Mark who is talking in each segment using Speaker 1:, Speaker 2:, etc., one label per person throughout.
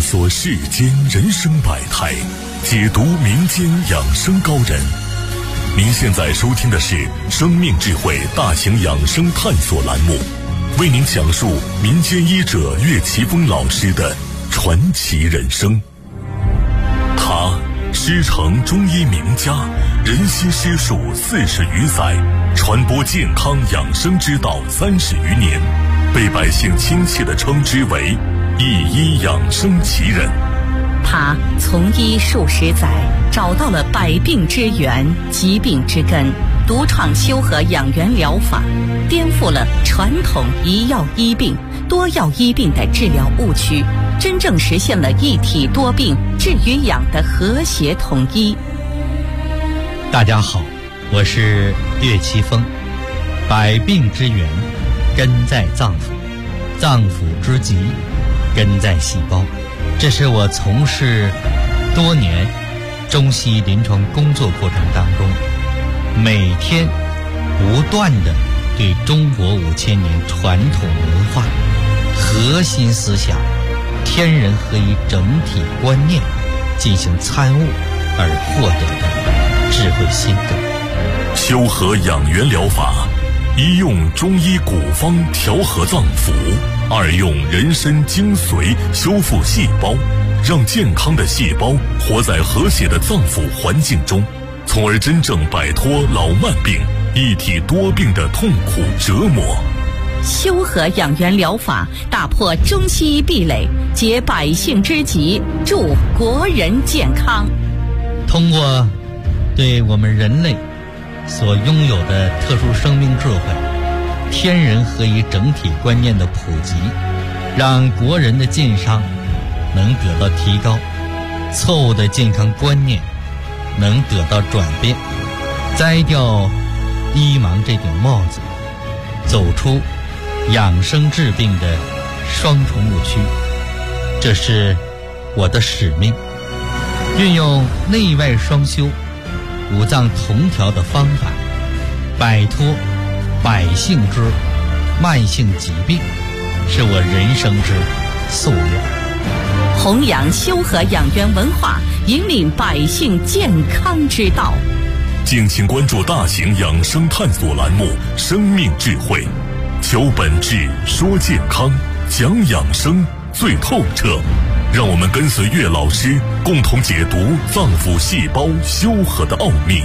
Speaker 1: 索世间人生百态，解读民间养生高人。您现在收听的是生命智慧大型养生探索栏目，为您讲述民间医者岳奇峰老师的传奇人生。他师承中医名家，人心师术40余载，传播健康养生之道30余年，被百姓亲切地称之为一医养生奇人。
Speaker 2: 他从医数十载，找到了百病之源、疾病之根，独创修和养元疗法，颠覆了传统一药医病、多药医病的治疗误区，真正实现了一体多病、治与养的和谐统一。
Speaker 3: 大家好，我是岳奇峰。百病之源根在脏腑，脏腑之疾根在细胞。这是我从事多年中西医临床工作过程当中，每天不断地对中国5000年传统文化核心思想天人合一整体观念进行参悟而获得的智慧心得。
Speaker 1: 修和养元疗法，一用中医古方调和脏腑，二用人参精髓修复细胞，让健康的细胞活在和谐的脏腑环境中，从而真正摆脱老慢病、一体多病的痛苦折磨。
Speaker 2: 修和养元疗法打破中西医壁垒，解百姓之急，助国人健康。
Speaker 3: 通过对我们人类所拥有的特殊生命智慧、天人合一整体观念的普及，让国人的健康能得到提高，错误的健康观念能得到转变，摘掉医盲这顶帽子，走出养生治病的双重误区。这是我的使命，运用内外双修、五脏同调的方法，摆脱百姓之慢性疾病，是我人生之夙愿。
Speaker 2: 弘扬修和养元文化，引领百姓健康之道。
Speaker 1: 敬请关注大型养生探索栏目《生命智慧》，求本质，说健康，讲养生最透彻。让我们跟随岳老师，共同解读脏腑细胞修和的奥秘。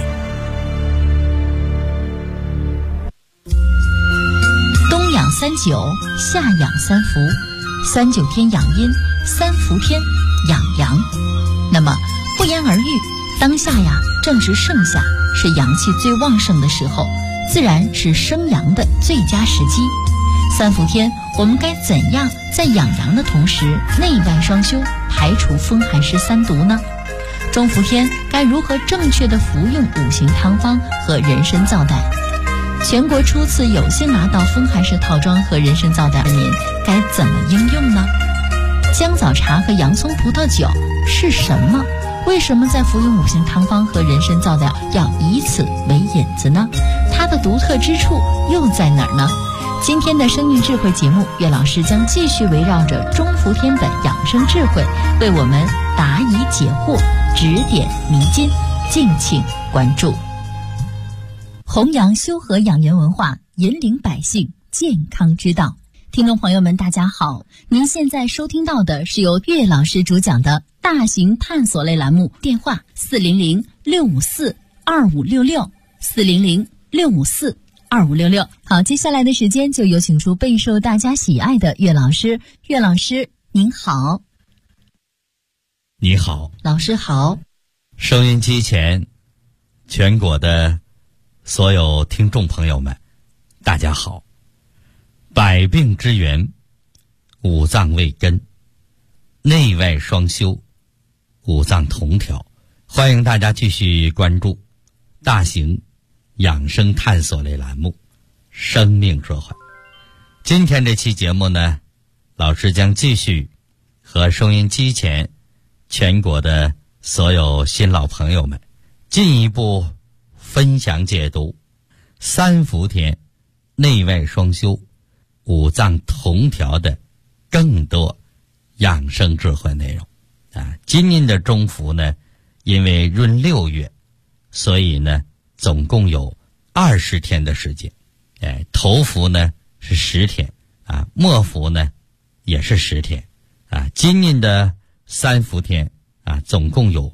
Speaker 4: 冬养39，夏养3伏，39天养阴，3伏天养阳。那么不言而喻，当下呀正值盛夏，是阳气最旺盛的时候，自然是生阳的最佳时机。3伏天我们该怎样在养阳的同时内外双修，排除风寒湿3毒呢？中伏天该如何正确的服用5行汤方和人参皂苷？全国初次有幸拿到风寒湿套装和人参皂苷的您该怎么应用呢？姜枣茶和洋葱葡萄酒是什么？为什么在服用5行汤方和人参皂苷要以此为引子呢？它的独特之处又在哪儿呢？今天的生命智慧节目，岳老师将继续围绕着中伏天的养生智慧，为我们答疑解惑，指点迷津，敬请关注。弘扬修和养元文化，引领百姓健康之道。听众朋友们大家好，您现在收听到的是由岳老师主讲的大型探索类栏目，电话400-654-2566 400-654-2566。好，接下来的时间就有请出备受大家喜爱的岳老师。岳老师您好。
Speaker 3: 你好，
Speaker 4: 老师好。
Speaker 3: 收音机前全国的所有听众朋友们大家好。百病之源，五脏为根，内外双修，五脏同调。欢迎大家继续关注大型养生探索类栏目生命智慧。今天这期节目呢，老师将继续和收音机前全国的所有新老朋友们进一步分享解读3伏天内外双修、五脏同调的更多养生智慧内容。 今年的中伏呢，因为闰6月，所以呢总共有20天的时间。头伏呢是10天末伏呢也是10天今年的3伏天总共有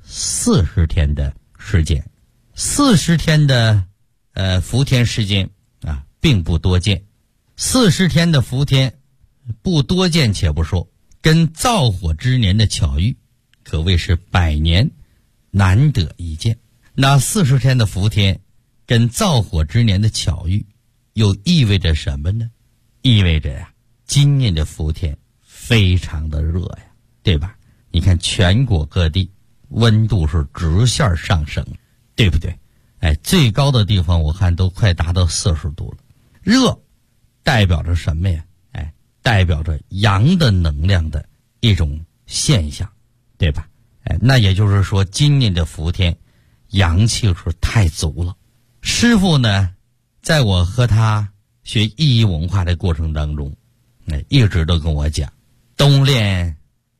Speaker 3: 40天的时间。40天的伏天时间并不多见。40天的伏天不多见且不说，跟灶火之年的巧遇可谓是100年难得一见。那40天的伏天跟灶火之年的巧遇又意味着什么呢？意味着今年的伏天非常的热呀，对吧？你看全国各地温度是直线上升，对不对？最高的地方我看都快达到40度了。热代表着什么呀？代表着阳的能量的一种现象，对吧？那也就是说今年的伏天阳气是太足了。师父呢，在我和他学意义文化的过程当中，一直都跟我讲，冬练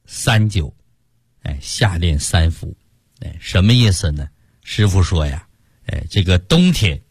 Speaker 3: 3九，夏练3伏。什么意思呢？师父说呀，这个冬天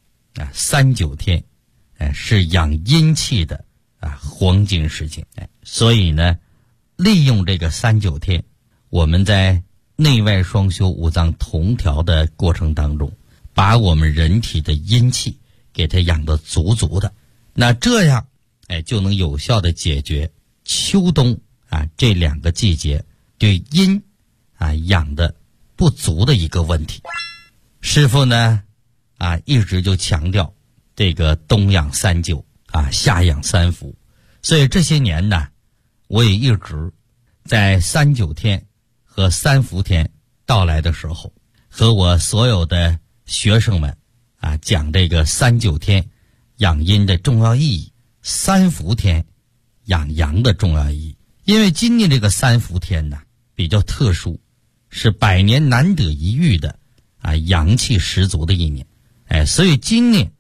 Speaker 3: 3九天，是养阴气的黄金时间。所以呢，利用这个3九天，我们在内外双修五脏同调的过程当中，把我们人体的阴气给它养得足足的。那这样就能有效的解决秋冬这2个季节对阴养的不足的一个问题。师父呢一直就强调这个冬养3九夏养3伏。所以这些年呢，我也一直在3九天和3伏天到来的时候，和我所有的学生们讲这个3九天养阴的重要意义，3伏天养阳的重要意义。因为今年这个3伏天呢比较特殊，是100年难得一遇的阳气十足的一年。所以今年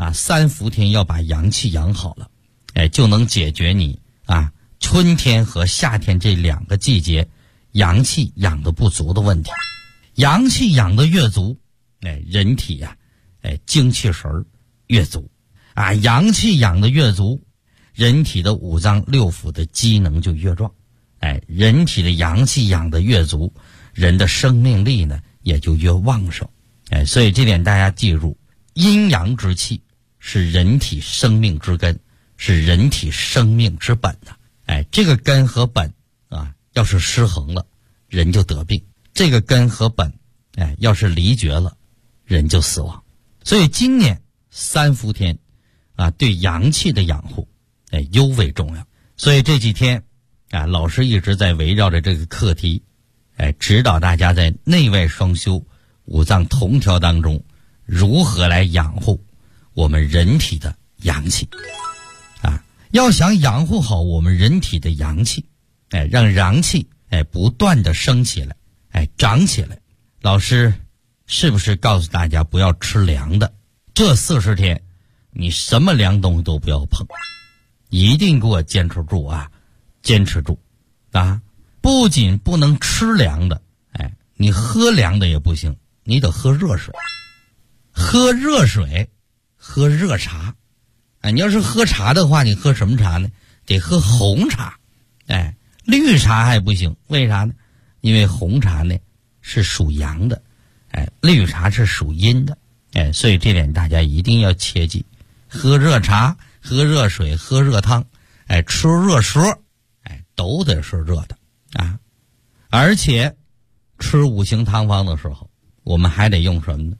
Speaker 3: 3伏天要把阳气养好了，就能解决你春天和夏天这2个季节阳气养得不足的问题。阳气养得越足，人体精气神越足阳气养得越足，人体的5脏6腑的机能就越壮。人体的阳气养得越足，人的生命力呢也就越旺盛。所以这点大家记住，阴阳之气是人体生命之根，是人体生命之本这个根和本要是失衡了，人就得病；这个根和本要是离绝了，人就死亡。所以今年3伏天对阳气的养护尤为重要。所以这几天老师一直在围绕着这个课题指导大家在内外双修五脏同调当中如何来养护我们人体的阳气要想养护好我们人体的阳气让阳气不断的升起来长起来，老师是不是告诉大家不要吃凉的？这40天你什么凉东西都不要碰，一定给我坚持住坚持住不仅不能吃凉的你喝凉的也不行，你得喝热水，喝热水，喝热茶你要是喝茶的话，你喝什么茶呢？得喝红茶绿茶还不行。为啥呢？因为红茶呢是属阳的绿茶是属阴的所以这点大家一定要切记。喝热茶，喝热水，喝热汤吃热食都得是热的而且吃5行汤方的时候，我们还得用什么呢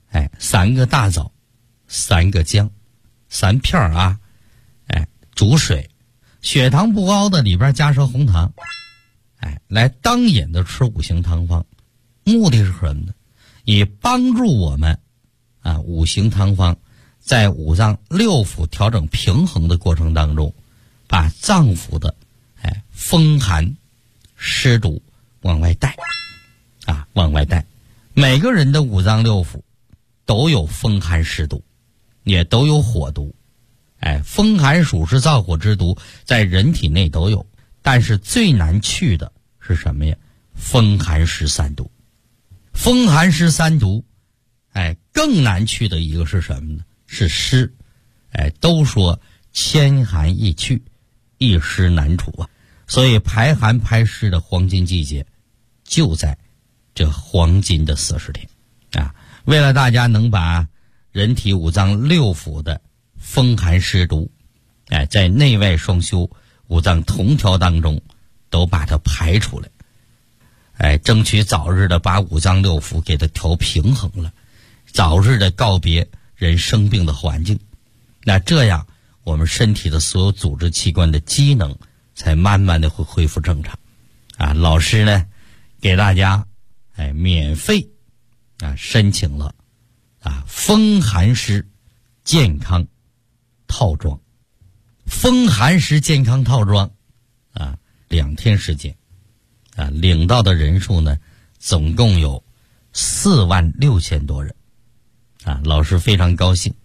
Speaker 3: ？3个大枣，3个姜，3片煮水，血糖不高的里边加上红糖来当饮的吃5行汤方。目的是什么呢？以帮助我们5行汤方在5脏6腑调整平衡的过程当中，把脏腑的风寒湿毒往外带往外带。每个人的5脏6腑都有风寒湿毒，也都有火毒风寒暑是燥火之毒，在人体内都有。但是最难去的是什么呀？ 风寒湿三毒。风寒湿三毒，更难去的一个是什么呢？是湿。都说千寒易去，一湿难除啊。所以排寒排湿的黄金季节就在这黄金的40天啊。为了大家能把人体五脏六腑的风寒湿毒在内外双修五脏同调当中都把它排出来，争取早日的把五脏六腑给它调平衡了，早日的告别人生病的环境。那这样我们身体的所有组织器官的机能才慢慢的会恢复正常啊。老师呢给大家免费申请了风寒湿健康套装。风寒湿健康套装2天时间领到的人数呢总共有46000多人老师非常高兴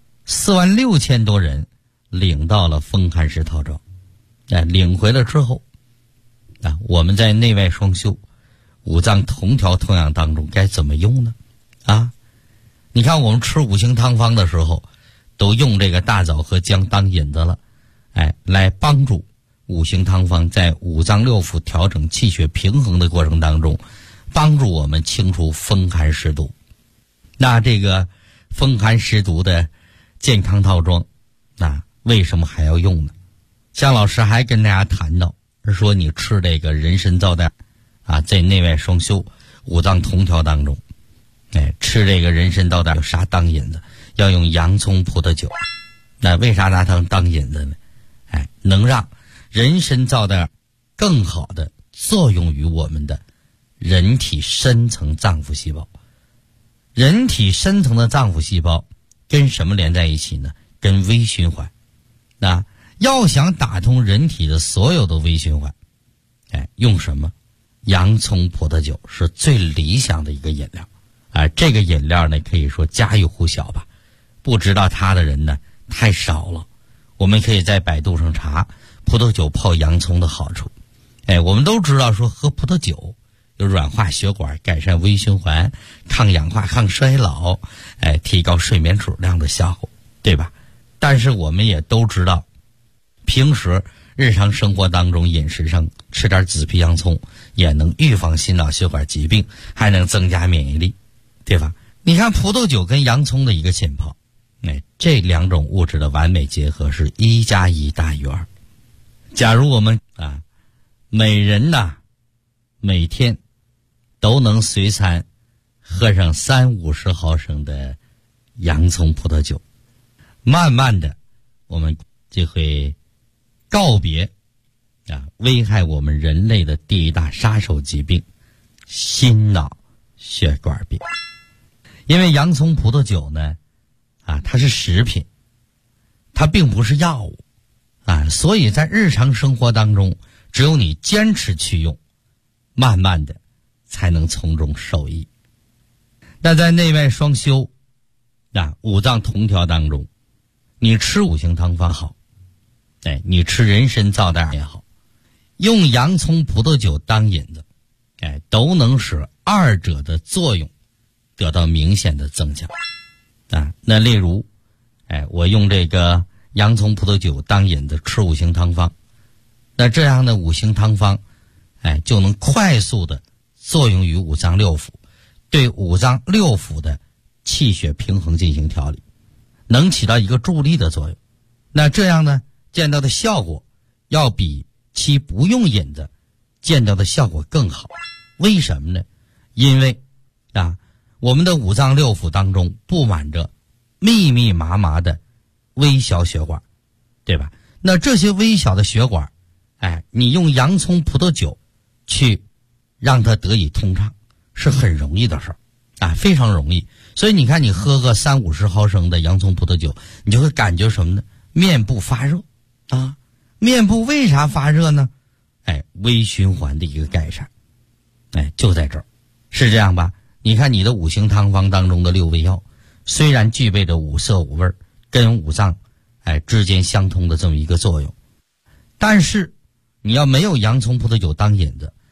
Speaker 3: ，46000多人领到了风寒湿套装。领回了之后我们在内外双修五脏同调同养当中该怎么用呢？你看我们吃五行汤方的时候都用这个大枣和姜当引子了，来帮助五行汤方在五脏六腑调整气血平衡的过程当中帮助我们清除风寒湿毒。那这个风寒湿毒的健康套装为什么还要用呢？向老师还跟大家谈到说，你吃这个人参皂带在内外双修五脏同调当中吃这个人参皂带有啥当引子？要用洋葱葡萄酒。那为啥拿它当引子呢？能让人参皂带更好的作用于我们的人体深层脏腑细胞。人体深层的脏腑细胞跟什么连在一起呢？跟微循环。要想打通人体的所有的微循环用什么？洋葱葡萄酒是最理想的一个饮料这个饮料呢可以说家喻户晓吧，不知道它的人呢太少了。我们可以在百度上查葡萄酒泡洋葱的好处。我们都知道说喝葡萄酒有软化血管、改善微循环、抗氧化、抗衰老提高睡眠质量的效果，对吧？但是我们也都知道平时日常生活当中饮食上吃点紫皮洋葱也能预防心脑血管疾病，还能增加免疫力，对吧？你看葡萄酒跟洋葱的一个浸泡这两种物质的完美结合是1+1大于2。假如我们每人每天都能随餐喝上30-50毫升的洋葱葡萄酒，慢慢的我们就会告别危害我们人类的第一大杀手疾病——心脑血管病。因为洋葱葡萄酒呢它是食品，它并不是药物所以在日常生活当中只有你坚持去用，慢慢的才能从中受益。那在内外双修五脏同调当中，你吃五行汤方好你吃人参皂带也好，用洋葱葡萄酒当引子都能使二者的作用得到明显的增强那例如我用这个洋葱葡萄酒当引子吃五行汤方，那这样的五行汤方就能快速的作用于五脏六腑，对五脏六腑的气血平衡进行调理，能起到一个助力的作用。那这样呢见到的效果要比其不用引子见到的效果更好。为什么呢？因为我们的五脏六腑当中布满着密密麻麻的微小血管，对吧？那这些微小的血管你用洋葱葡萄酒去让它得以通畅是很容易的事儿非常容易。所以你看你喝个30-50毫升的洋葱葡萄酒，你就会感觉什么呢？面部发热面部为啥发热呢？微循环的一个改善就在这儿，是这样吧？你看你的五行汤方当中的6味药虽然具备着五色五味跟五脏之间相通的这么一个作用，但是你要没有洋葱葡萄酒当引子，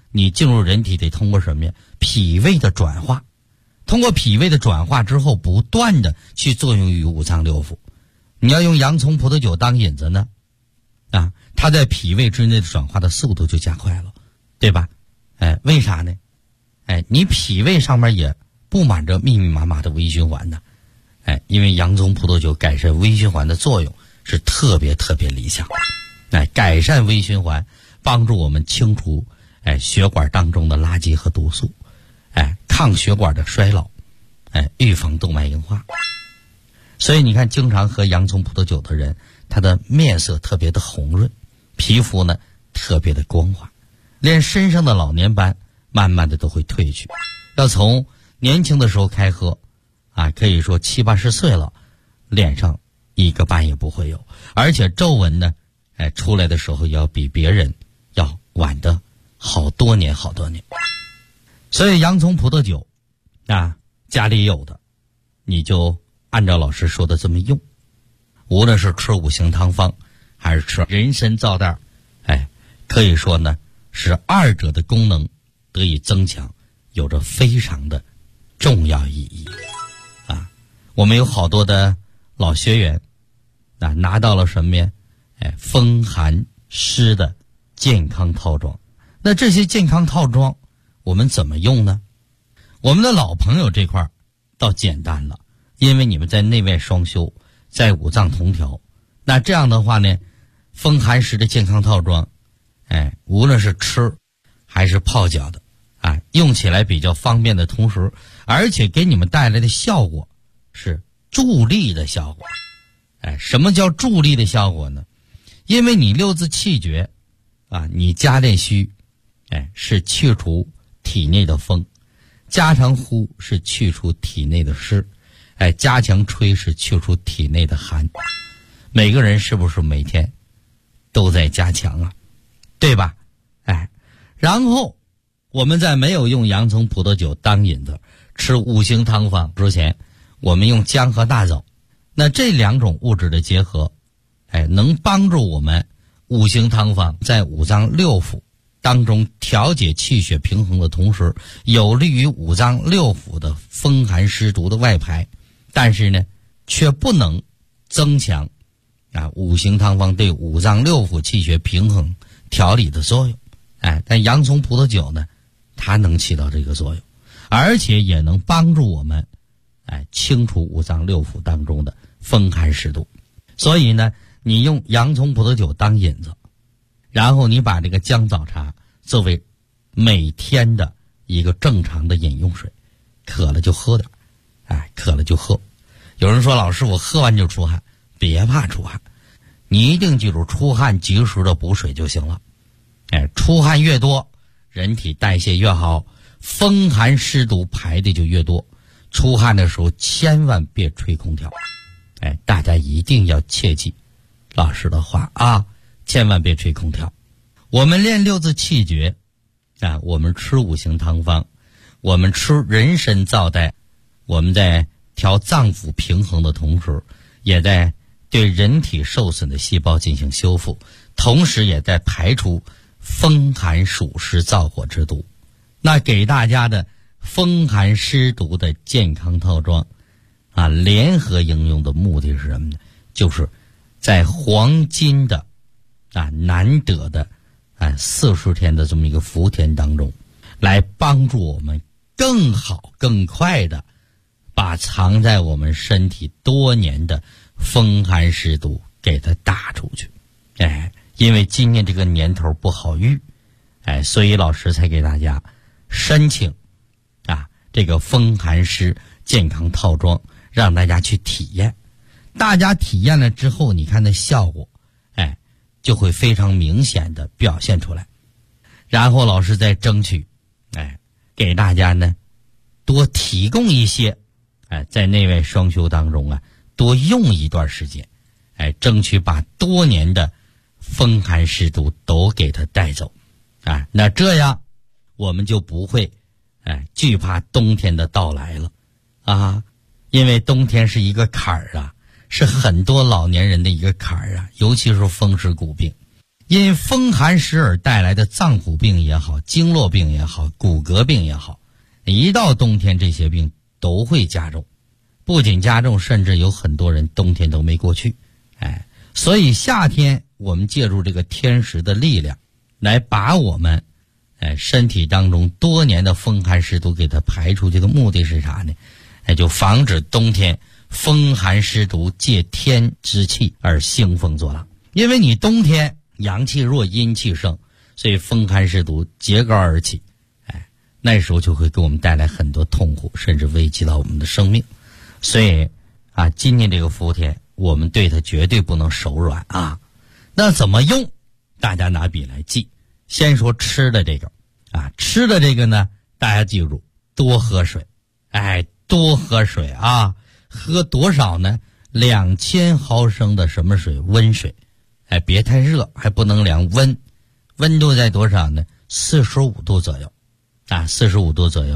Speaker 3: 你进入人体得通过什么呀？脾胃的转化，通过脾胃的转化之后，不断的去作用于五脏六腑。你要用洋葱葡萄酒当引子呢，它在脾胃之内的转化的速度就加快了，对吧？为啥呢？你脾胃上面也布满着密密麻麻的微循环呢。因为洋葱葡萄酒改善微循环的作用是特别特别理想的。改善微循环，帮助我们清除血管当中的垃圾和毒素，抗血管的衰老，预防动脉硬化。所以你看，经常喝洋葱葡萄酒的人，他的面色特别的红润，皮肤呢特别的光滑，连身上的老年斑慢慢的都会褪去。要从年轻的时候开喝，可以说70、80岁了，脸上一个斑也不会有，而且皱纹呢，出来的时候要比别人要晚的好多年好多年。所以洋葱葡萄酒家里有的，你就按照老师说的这么用，无论是吃五行汤方还是吃人参皂袋，可以说呢是二者的功能得以增强，有着非常的重要意义。我们有好多的老学员拿到了什么呀？风寒湿的健康套装。那这些健康套装我们怎么用呢？我们的老朋友这块倒简单了，因为你们在内外双修，在五脏同调。那这样的话呢，风寒湿的健康套装，无论是吃还是泡脚的，用起来比较方便的同时，而且给你们带来的效果是助力的效果。什么叫助力的效果呢？因为你六字气绝你加练虚，是去除体内的风；加强呼是去除体内的湿；加强吹是去除体内的寒。每个人是不是每天都在加强啊？对吧？然后我们在没有用洋葱葡萄酒当引子，吃五行汤方之前，我们用姜和大枣。那这两种物质的结合，能帮助我们五行汤方在五脏六腑当中调节气血平衡的同时，有利于五脏六腑的风寒湿毒的外排，但是呢却不能增强五行汤方对五脏六腑气血平衡调理的作用。但洋葱葡萄酒呢，它能起到这个作用，而且也能帮助我们清除五脏六腑当中的风寒湿毒。所以呢，你用洋葱葡萄酒当引子，然后你把这个姜枣茶作为每天的一个正常的饮用水，渴了就喝点，渴了就喝。有人说，老师我喝完就出汗，别怕出汗，你一定记住，出汗及时的补水就行了。出汗越多，人体代谢越好，风寒湿毒排的就越多。出汗的时候千万别吹空调，大家一定要切记老师的话千万别吹空调。我们练六字气绝我们吃五行汤方，我们吃人参皂袋，我们在调脏腑平衡的同时，也在对人体受损的细胞进行修复，同时也在排除风寒暑湿燥火之毒。那给大家的风寒湿毒的健康套装联合应用的目的是什么呢？就是在黄金的难得的40天的这么一个伏天当中，来帮助我们更好更快的把藏在我们身体多年的风寒湿毒给它打出去。因为今年这个年头不好遇，所以老师才给大家申请这个风寒湿健康套装，让大家去体验。大家体验了之后，你看那效果就会非常明显的表现出来。然后老师再争取给大家呢多提供一些在内外双修当中多用一段时间，争取把多年的风寒湿毒都给它带走那这样我们就不会惧怕冬天的到来了因为冬天是一个坎儿是很多老年人的一个坎儿尤其是风湿骨病。 因风寒湿而带来的脏腑病也好，经络病也好，骨骼病也好，一到冬天这些病都会加重，不仅加重，甚至有很多人冬天都没过去。所以夏天我们借助这个天时的力量，来把我们身体当中多年的风寒湿毒给它排出去的目的是啥呢？就防止冬天风寒湿毒借天之气而兴风作浪。因为你冬天阳气弱，阴气盛，所以风寒湿毒揭竿而起，那时候就会给我们带来很多痛苦，甚至危及到我们的生命。所以今年这个伏天我们对它绝对不能手软啊。那怎么用？大家拿笔来记。先说吃的这个吃的这个呢，大家记住，多喝水。多喝水啊，喝多少呢？2000毫升的什么水？温水。别太热，还不能凉温，温度在多少呢？45度左右，45度左右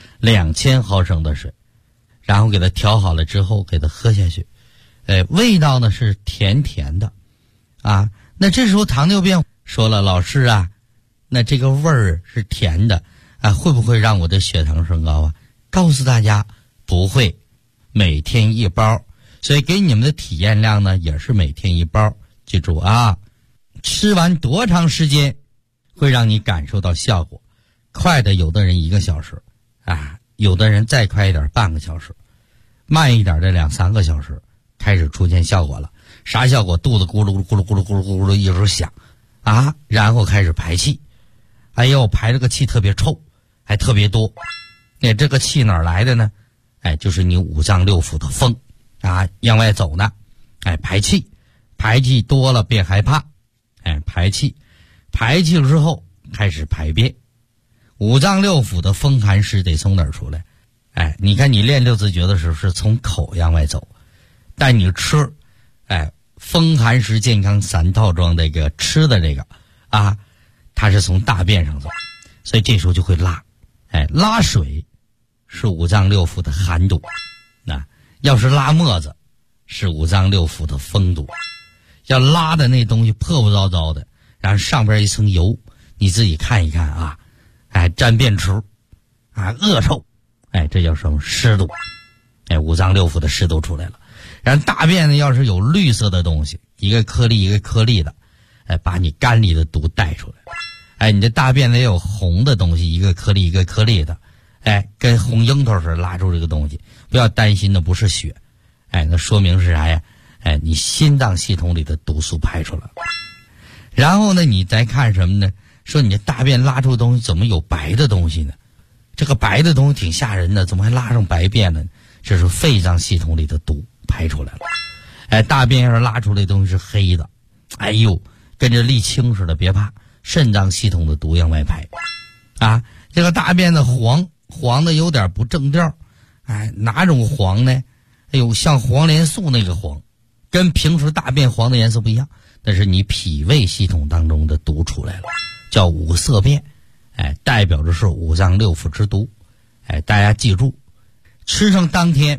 Speaker 3: ，2000毫升的水，然后给它调好了之后给它喝下去。味道呢是甜甜的那这时候糖尿病说了，老师那这个味儿是甜的会不会让我的血糖升高告诉大家不会，每天1包，所以给你们的体验量呢也是每天1包。记住吃完多长时间会让你感受到效果？快的有的人1个小时有的人再快一点半个小时，慢一点的2-3个小时开始出现效果了。啥效果？肚子咕噜咕噜咕噜咕噜咕噜一直响然后开始排气。排这个气特别臭，还特别多。这个气哪儿来的呢？就是你五脏六腑的风往外走呢。排气，排气多了别害怕。排气了之后开始排便。五脏六腑的风寒湿得从哪儿出来？你看你练六字诀的时候是从口往外走，但你吃风寒湿健康3套装这个吃的这个它是从大便上走，所以这时候就会拉。拉水是五脏六腑的寒毒，要是拉沫子是五脏六腑的风毒。要拉的那东西破破糟糟的，然后上边一层油，你自己看一看沾便池恶臭，这叫什么？湿毒。五脏六腑的湿毒出来了。然后大便呢，要是有绿色的东西，一个颗粒一个颗粒的，把你肝里的毒带出来。你的大便呢也有红的东西，一个颗粒一个颗粒的，跟红樱桃似的拉出这个东西。不要担心的不是血，那说明是啥呀？你心脏系统里的毒素排出来了。然后呢，你再看什么呢？说你的大便拉出的东西怎么有白的东西呢？这个白的东西挺吓人的，怎么还拉上白便呢？这是肺脏系统里的毒排出来了。大便要是拉出来的东西是黑的，跟着沥青似的，别怕，肾脏系统的毒往外排。这个大便的黄的有点不正调，哪种黄呢？像黄连素那个黄，跟平时大便黄的颜色不一样，但是你脾胃系统当中的毒出来了，叫五色便，代表着是五脏六腑之毒。大家记住，吃上当天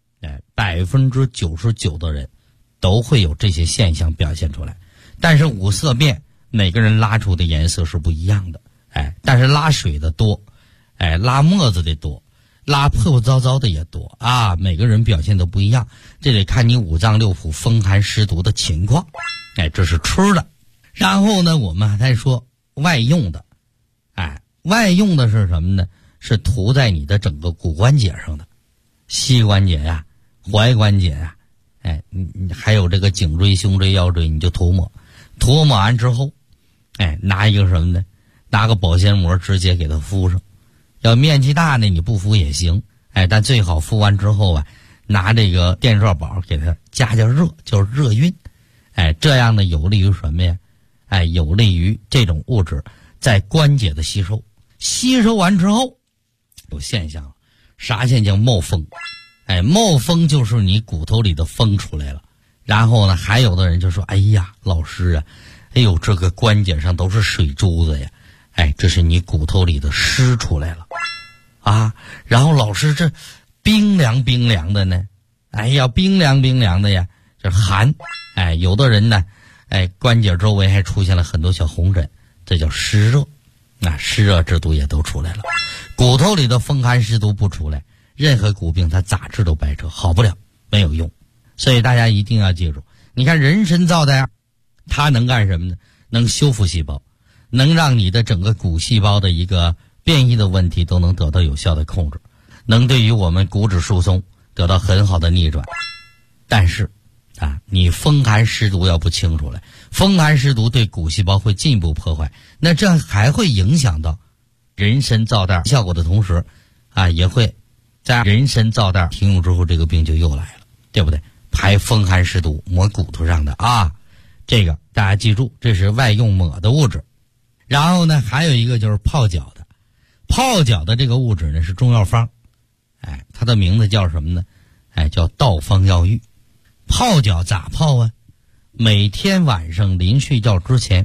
Speaker 3: ，99%的人都会有这些现象表现出来。但是五色便每个人拉出的颜色是不一样的，但是拉水的多，拉沫子的多，拉破破糟糟的也多每个人表现的不一样，这得看你五脏六腑风寒湿毒的情况。这是吃的。然后呢，我们还说外用的，外用的是什么呢？是涂在你的整个骨关节上的，膝关节踝关节还有这个颈椎、胸椎、腰椎，你就涂抹完之后，拿一个什么呢？拿个保鲜膜直接给它敷上。要面积大呢，你不敷也行，但最好敷完之后拿这个电热宝给它加热，就是热晕，这样呢有利于什么呀？有利于这种物质在关节的吸收。吸收完之后，有现象，啥现象？冒风。冒风就是你骨头里的风出来了。然后呢，还有的人就说：“哎呀，老师这个关节上都是水珠子呀。”这是你骨头里的湿出来了然后老师，这冰凉冰凉的呢？冰凉冰凉的呀，这寒。有的人呢， 关节周围还出现了很多小红疹，这叫湿热。湿热之毒也都出来了。骨头里的风寒湿毒不出来，任何骨病它咋治都白治，好不了，没有用。所以大家一定要记住，你看人参皂苷它能干什么呢？能修复细胞，能让你的整个骨细胞的一个变异的问题都能得到有效的控制，能对于我们骨质疏松得到很好的逆转。但是你风寒湿毒要不清楚了，风寒湿毒对骨细胞会进一步破坏，那这还会影响到人参皂苷效果的同时也会在人参皂苷停用之后，这个病就又来了，对不对？排风寒湿毒抹骨头上的这个大家记住，这是外用抹的物质。然后呢，还有一个就是泡脚的，泡脚的这个物质呢是中药方，它的名字叫什么呢？叫道方药浴。泡脚咋泡啊？每天晚上临睡觉之前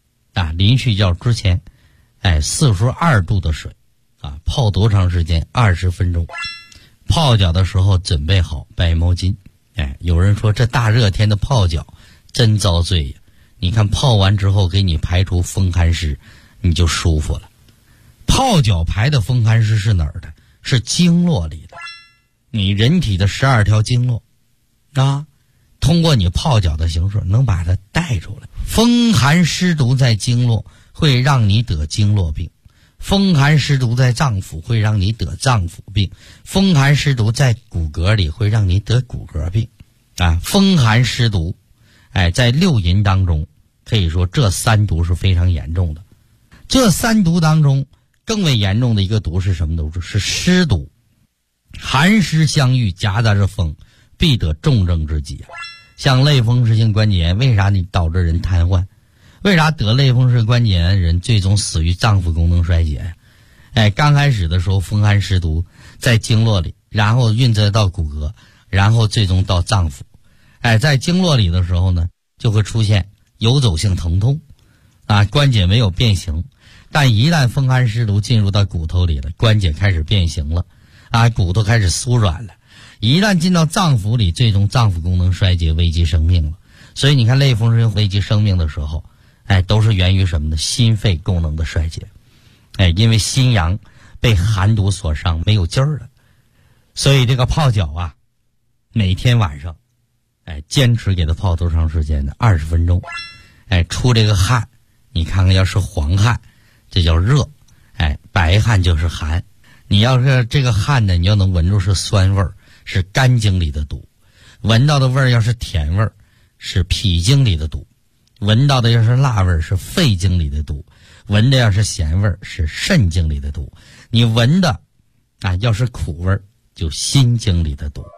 Speaker 3: 42度的水泡多长时间？20分钟。泡脚的时候准备好白毛巾。有人说这大热天的泡脚真遭罪呀！你看泡完之后给你排除风寒湿，你就舒服了。泡脚排的风寒湿是哪儿的？是经络里的。你人体的12条经络通过你泡脚的形式能把它带出来。风寒湿毒在经络会让你得经络病，风寒湿毒在脏腑会让你得脏腑病，风寒湿毒在骨骼里会让你得骨骼病风寒湿毒在六淫当中，可以说这3毒是非常严重的。这3毒当中更为严重的一个毒是什么毒？是湿毒。寒湿相遇，夹杂着风，必得重症之疾像类风湿性关节炎，为啥你导致人瘫痪？为啥得类风湿关节炎的人最终死于脏腑功能衰竭？刚开始的时候风寒湿毒在经络里，然后运载到骨骼，然后最终到脏腑。在经络里的时候呢，就会出现游走性疼痛关节没有变形。但一旦风寒湿毒进入到骨头里了，关节开始变形了骨头开始酥软了。一旦进到脏腑里，最终脏腑功能衰竭，危及生命了。所以你看类风湿性危及生命的时候都是源于什么呢？心肺功能的衰竭因为心阳被寒毒所伤，没有劲儿了。所以这个泡脚每天晚上坚持给它泡多长时间呢？20分钟出这个汗，你看看要是黄汗这叫热白汗就是寒。你要是这个汗呢，你要能闻出是酸味儿，是肝经里的毒；闻到的味儿要是甜味儿，是脾经里的毒；闻到的要是辣味儿，是肺经里的毒；闻的要是咸味儿，是肾经里的毒；你闻的要是苦味儿，就心经里的毒。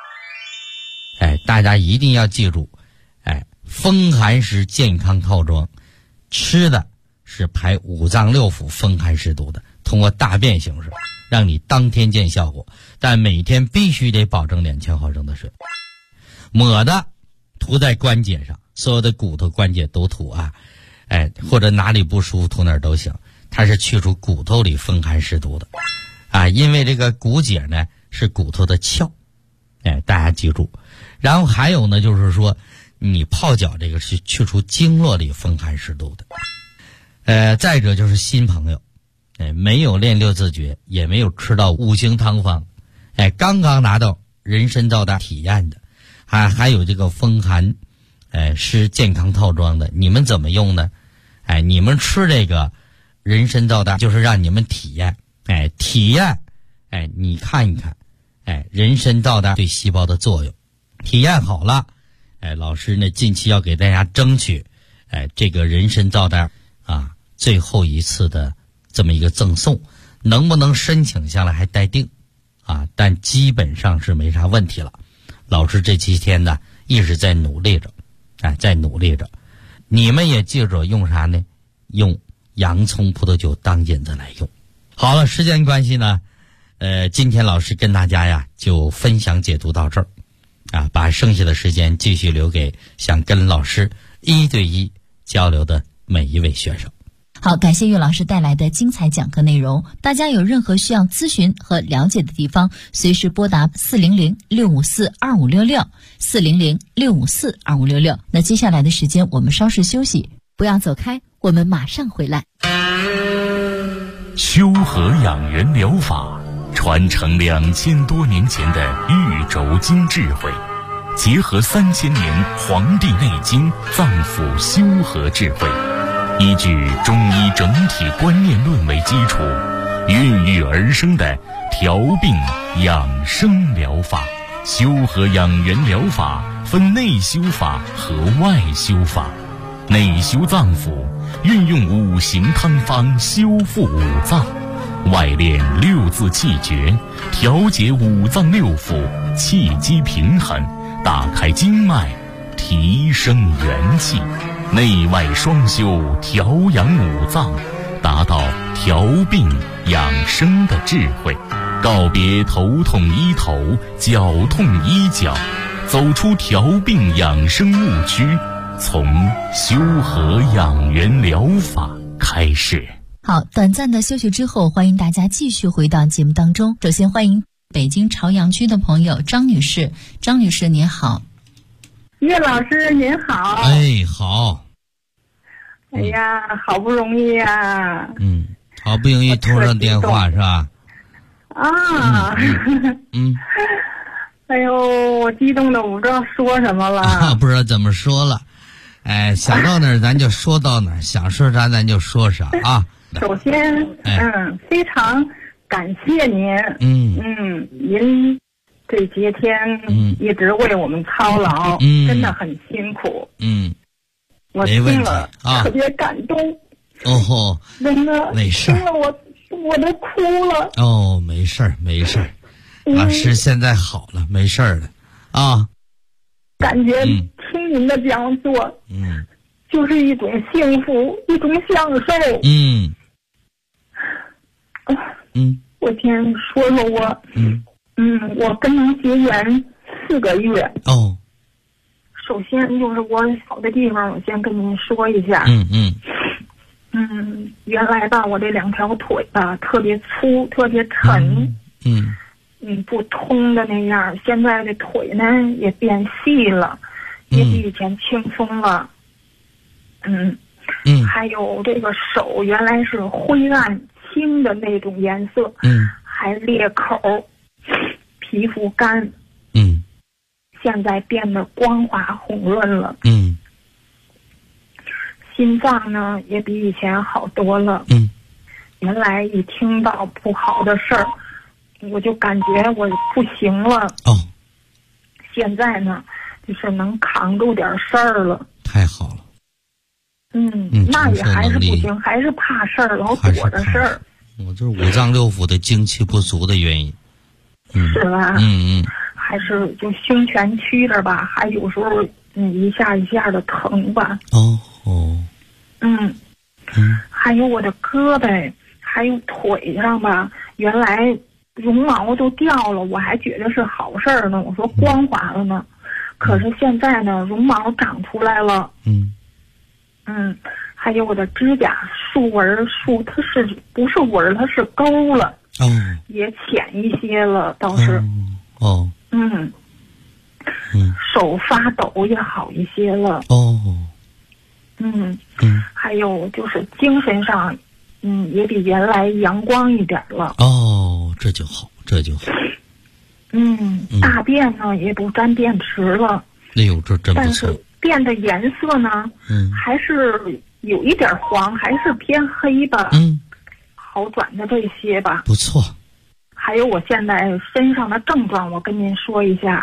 Speaker 3: 大家一定要记住风寒湿健康套装吃的是排5脏6腑风寒湿毒的，通过大便形式让你当天见效果，但每天必须得保证2000毫升的水。抹的涂在关节上，所有的骨头关节都涂或者哪里不舒服涂哪儿都行。它是去除骨头里风寒湿毒的因为这个骨节呢是骨头的鞘大家记住。然后还有呢，就是说你泡脚这个是去除经络里风寒湿毒的。再者就是新朋友没有练6字诀，也没有吃到5行汤方刚刚拿到人参皂苷体验的还有这个风寒湿健康套装的，你们怎么用呢？你们吃这个人参皂苷就是让你们体验你看一看人参皂苷对细胞的作用。体验好了老师呢近期要给大家争取这个人参皂苷最后一次的这么一个赠送，能不能申请下来还待定但基本上是没啥问题了。老师这几天呢一直在努力着你们也记着用啥呢？用洋葱葡萄酒当引子来用。好了，时间关系呢今天老师跟大家就分享解读到这儿把剩下的时间继续留给想跟老师1对1交流的每一位学生。
Speaker 4: 好，感谢岳老师带来的精彩讲课内容。大家有任何需要咨询和了解的地方，随时拨打400-654-2566，400-654-2566。那接下来的时间我们稍事休息，不要走开，我们马上回来。
Speaker 1: 修和养元疗法传承2000多年前的玉轴经智慧，结合3000年《黄帝内经》脏腑修和智慧，依据中医整体观念论为基础，孕育而生的调病养生疗法。修和养元疗法分内修法和外修法。内修脏腑，运用5行汤方修复五脏；外练6字气诀，调节五脏六腑，气机平衡，打开经脉，提升元气。内外双修，调养五脏，达到调病养生的智慧。告别头痛医头，脚痛医脚，走出调病养生误区，从修和养元疗法开始。
Speaker 4: 好，短暂的休息之后，欢迎大家继续回到节目当中。首先欢迎北京朝阳区的朋友张女士。张女士您好。
Speaker 5: 岳老师您好。
Speaker 3: 哎，好。
Speaker 5: 哎呀，好不容易呀。
Speaker 3: 好不容易通上电话是吧？
Speaker 5: 啊。哎呦，我激动的我不知道说什么了。
Speaker 3: 不知道怎么说了。哎，想到哪儿咱就说到哪儿，想说啥咱就说啥啊。
Speaker 5: 首先，非常感谢您。您这些天一直为我们操劳，真的很辛苦。我听了特别感动。
Speaker 3: 哦吼，
Speaker 5: 真的，
Speaker 3: 没事，
Speaker 5: 听了我都哭了。
Speaker 3: 哦，没事没事，老师现在好了，没事了啊。
Speaker 5: 感觉听您的讲座，就是一种幸福，一种享受。我先说说我，我跟您结缘4个月。哦。首先就是我小的地方，我先跟您说一下。原来吧，我这2条腿吧特别粗，特别沉。不通的那样。现在这腿呢也变细了，也比以前轻松了。还有这个手原来是灰暗青的那种颜色，还裂口，皮肤干，现在变得光滑红润了。心脏呢也比以前好多了。原来一听到不好的事儿，我就感觉我不行了。现在呢就是能扛住点事儿了。
Speaker 3: 太好了。
Speaker 5: 那也还是不行，还是怕事儿，老躲着事儿。
Speaker 3: 我就是五脏六腑的精气不足的原因。
Speaker 5: 是吧？还是就胸前区这吧，还有时候一下一下的疼吧。还有我的胳膊还有腿上吧，原来绒毛都掉了，我还觉得是好事儿呢，我说光滑了呢。可是现在呢，绒毛长出来了。还有我的指甲竖纹它是不是纹，它是沟了。也浅一些了，倒是。手发抖也好一些了。还有就是精神上，也比原来阳光一点了。
Speaker 3: 这就好，这就好。
Speaker 5: 大便呢也不沾便池了。
Speaker 3: 哎呦，这真不错。
Speaker 5: 但是便的颜色呢，还是有一点黄，还是偏黑吧。好转的这些吧。
Speaker 3: 不错。
Speaker 5: 还有我现在身上的症状，我跟您说一下。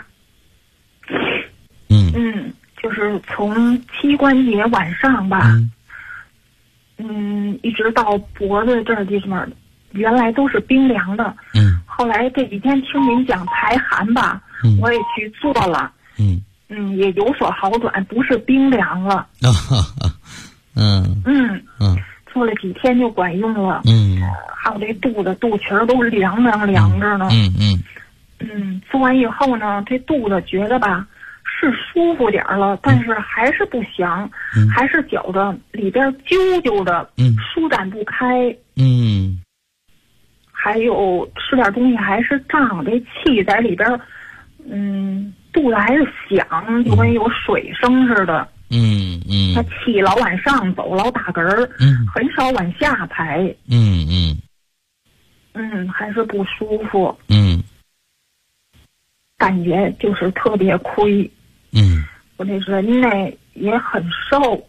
Speaker 5: 就是从膝关节往上吧，一直到脖子这儿地方，原来都是冰凉的。后来这几天听您讲排寒吧，我也去做了。也有所好转，不是冰凉了。做了几天就管用了。还有这肚脐儿都凉着呢。做完以后呢，这肚子觉得吧，是是舒服点了，但是还是不响，还是觉着里边揪揪的，舒展不开。还有吃点东西还是胀，这气在里边，肚子还是响，就跟有水声似的。他气老往上走，老打嗝儿，很少往下排。还是不舒服。感觉就是特别亏。我这人呢也很瘦。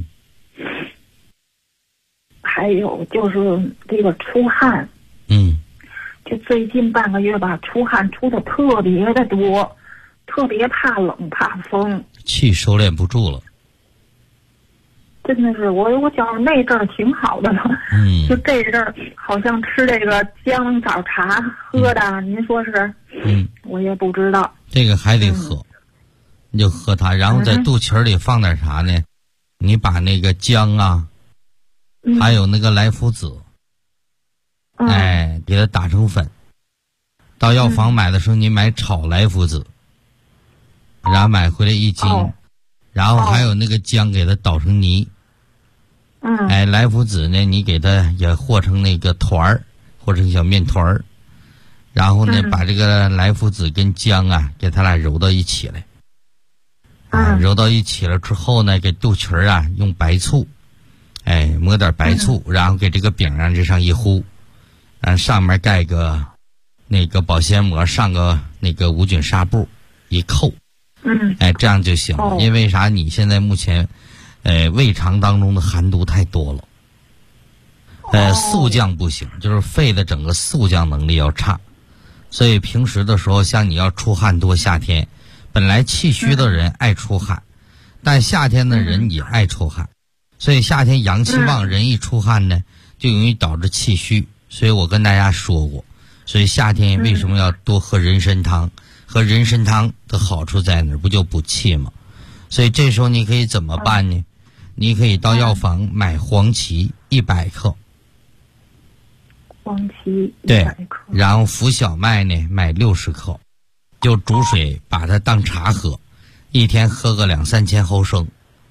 Speaker 5: 还有就是这个出汗。就最近半个月吧，出汗出的特别的多，特别怕冷怕风，
Speaker 3: 气收敛不住了。
Speaker 5: 真的是我觉得那阵儿挺好的了，就这阵儿好像吃这个姜枣茶喝的，您说是？我也不知道。
Speaker 3: 这个还得喝，你就喝它，然后在肚脐里放点啥呢？你把那个姜啊，还有那个莱菔子。给它打成粉，到药房买的时候你买炒莱菔子，然后买回来1斤，然后还有那个姜给它捣成泥。莱菔子呢你给它也和成那个团儿，和成小面团儿，然后呢把这个莱菔子跟姜啊给它俩揉到一起来。揉到一起了之后呢，给肚脐啊用白醋，抹点白醋，然后给这个饼上这上一糊。上面盖个那个保鲜膜，上个那个无菌纱布一扣，这样就行。因为啥？你现在目前，胃肠当中的寒毒太多了，速降不行，就是肺的整个速降能力要差，所以平时的时候，像你要出汗多，夏天本来气虚的人爱出汗，但夏天的人也爱出汗，所以夏天阳气旺，人一出汗呢，就容易导致气虚。所以我跟大家说过，所以夏天为什么要多喝人参汤？喝人参汤的好处在哪儿？不就补气吗？所以这时候你可以怎么办呢？你可以到药房买黄芪100克。
Speaker 5: 黄芪100克。
Speaker 3: 对，然后浮小麦呢买60克，就煮水把它当茶喝，一天喝个2-3千毫升。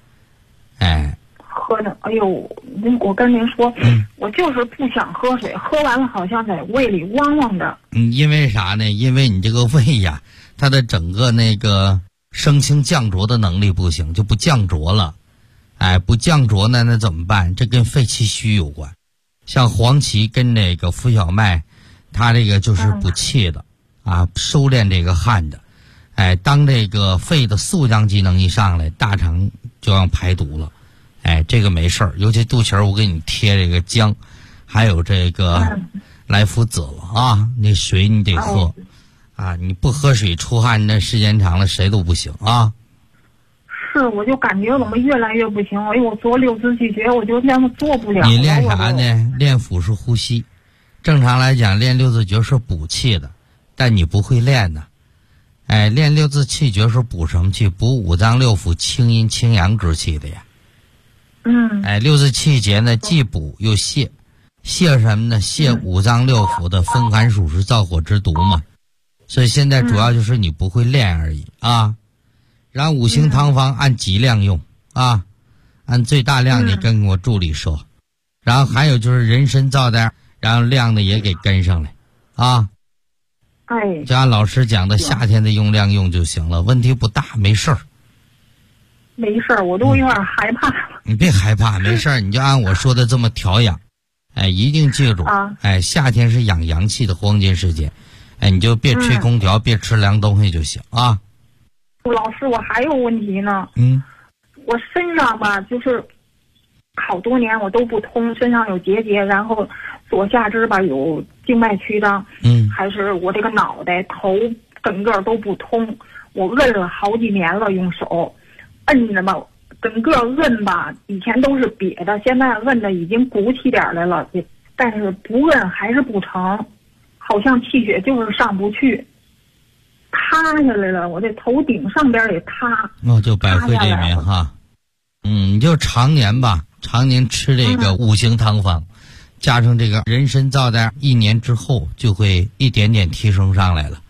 Speaker 5: 喝的，哎呦，我跟您说，我就是不想喝水，喝完了好像在胃里汪汪的。
Speaker 3: 因为啥呢？因为你这个胃呀，它的整个那个升清降浊的能力不行，就不降浊了。不降浊呢，那怎么办？这跟肺气虚有关。像黄芪跟那个浮小麦，它这个就是补气的，收敛这个汗的。当这个肺的速降机能一上来，大肠就要排毒了。这个没事儿，尤其肚脐儿，我给你贴这个姜，还有这个莱菔子了啊。那水你得喝，你不喝水出汗，那时间长了谁都不行啊。
Speaker 5: 是，我就感觉怎么越来越不行。我做6字气诀，我就这样做不了。
Speaker 3: 你练啥呢？练腹式呼吸。正常来讲，练6字诀是补气的，但你不会练呢。练6字气诀是补什么气？补5脏6腑清阴清阳之气的呀。6字气节呢，既补又泻，泻什么呢？泻5脏6腑的风寒暑湿燥火之毒嘛。所以现在主要就是你不会练而已啊。然后5行汤方按剂量用啊，按最大量你跟我助理说。然后还有就是人参皂苷，然后量的也给跟上来啊。就按老师讲的，夏天的用量用就行了，问题不大，没事儿。
Speaker 5: 没事儿，我都有点害怕了。
Speaker 3: 你别害怕，没事儿，你就按我说的这么调养。一定记住夏天是养阳气的黄金时间。你就别吹空调，别吃凉东西就行啊。
Speaker 5: 老师，我还有问题呢。我身上吧，就是好多年我都不通，身上有结节，然后左下肢吧有静脉曲张，还是我这个脑袋头整个都不通。我摁了好几年了，用手摁着吧，整个摁吧，以前都是瘪的，现在摁的已经鼓起点来了，但是不摁还是不成，好像气血就是上不去，塌下来了，我这头顶上边也塌。
Speaker 3: 就百会这边哈。你就常年吃这个5行汤方，加上这个人参皂苷，1年之后就会一点点提升上来了。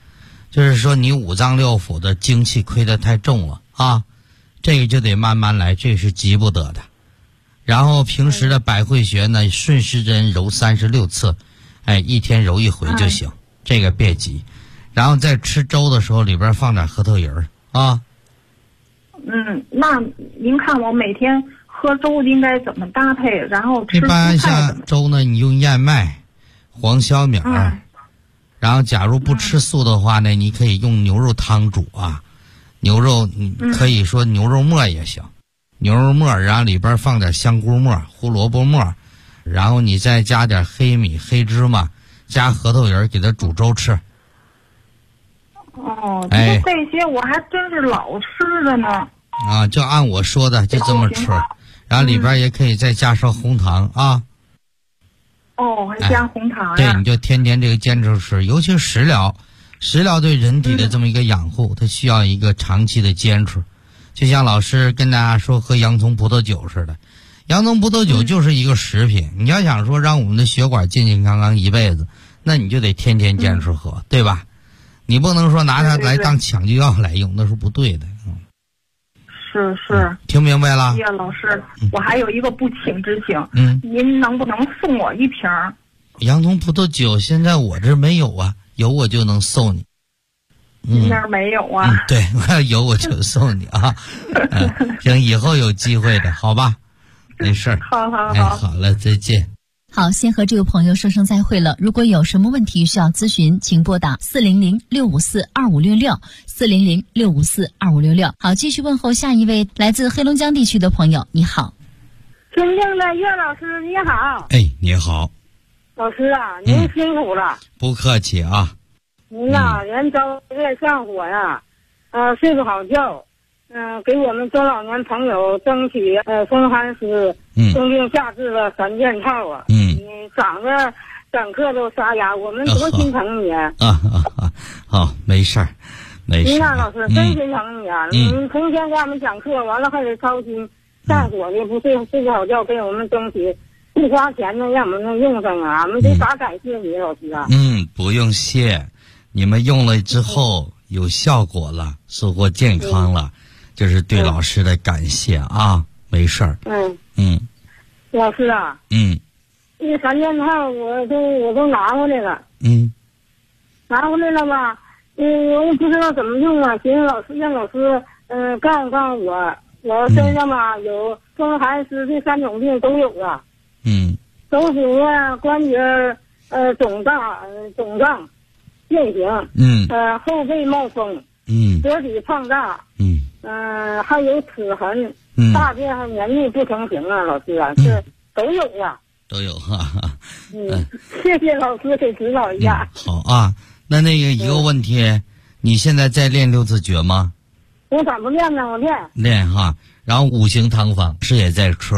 Speaker 3: 就是说你五脏六腑的精气亏得太重了啊，这个就得慢慢来，这是急不得的。然后平时的百会穴呢，顺时针揉36次，一天揉一回就行，这个别急。然后在吃粥的时候里边放点核桃仁儿啊。
Speaker 5: 那您看我每天喝粥应该怎么搭配？然后吃
Speaker 3: 一般像粥呢，你用燕麦、黄小米儿，然后假如不吃素的话呢，你可以用牛肉汤煮啊。牛肉你可以说牛肉末也行，牛肉末，然后里边放点香菇末、胡萝卜末，然后你再加点黑米、黑芝麻，加核桃仁给它煮粥吃。
Speaker 5: 这些我还真是老吃的呢。
Speaker 3: 就按我说的就这么吃，然后里边也可以再加上红糖啊。
Speaker 5: 还加红糖呀？
Speaker 3: 对，你就天天这个坚持吃，尤其是食疗对人体的这么一个养护，它需要一个长期的坚持。就像老师跟大家说喝洋葱葡萄酒似的，洋葱葡萄酒就是一个食品，你要想说让我们的血管健健康康一辈子，那你就得天天坚持喝，对吧？你不能说拿它来当抢救药来用，那是不对的。
Speaker 5: 是，
Speaker 3: 听明白了？
Speaker 5: 老师，我还有一个不请之请，您能不能送我一瓶
Speaker 3: 洋葱葡萄酒？现在我这没有啊，有我就能送你。
Speaker 5: 您那儿没有啊？
Speaker 3: 对，我要有我就送你啊。行，以后有机会的，好吧？没事儿。
Speaker 5: 好。
Speaker 3: 好了，再见。
Speaker 4: 好，先和这个朋友说声再会了。如果有什么问题需要咨询，请拨打400-654-2566，400-654-2566。好，继续问候下一位来自黑龙江地区的朋友。你好，
Speaker 6: 尊敬的岳老师，你好。
Speaker 3: 你好。
Speaker 6: 老师啊，您辛苦了。
Speaker 3: 不客气啊。
Speaker 6: 您呐，连着夜上火呀，睡不好觉。给我们中老年朋友争取风寒湿、冬病夏治的3件套啊！你长着整个都沙哑，我们多心疼你啊！
Speaker 3: 好，没事儿，没事。
Speaker 6: 您呐，老师真心疼你啊！你成天给俺们讲课，完了还得操心，上火的不睡不好觉，给我们争取不花钱呢，让我们能用上啊！俺们得咋感谢你，老师啊？
Speaker 3: 不用谢，你们用了之后有效果了，收获健康了。这是对老师的感谢啊，没事儿。
Speaker 6: 老师啊，这3件套我都拿回来了。拿回来了吧？我不知道怎么用啊，寻思让老师告诉我，我身上吧有风寒湿这3种病都有啊。手指啊关节肿胀变形。后背冒风。舌体胖大。还有齿痕，大便还黏腻不成形啊，老师啊，这都有啊，
Speaker 3: 都有哈。
Speaker 6: 谢谢老师给指导一下。
Speaker 3: 好啊，那个一个问题，你现在在练6字诀吗？
Speaker 6: 我咋不练呢？我
Speaker 3: 练哈，然后5行汤方是也在吃，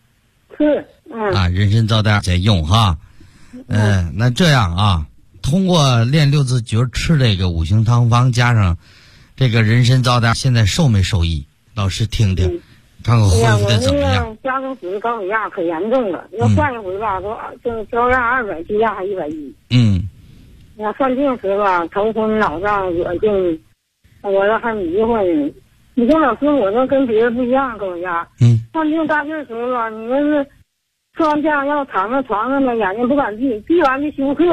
Speaker 3: 人参皂苷在用哈。那这样啊，通过练6字诀吃这个5行汤方加上这个人参皂苷，现在受没受益？老师听听，看看恢复的怎么样？
Speaker 6: 家中属于高血压可严重了，要换一回吧，就高压200，低压还110。那犯病时吧，头昏脑胀、恶心，我这还迷糊呢。你说老师，我这跟别人不一样，高血压。犯病大劲时候吧，你们是吃完家要躺在床上呢，眼睛不敢闭，闭完就休克。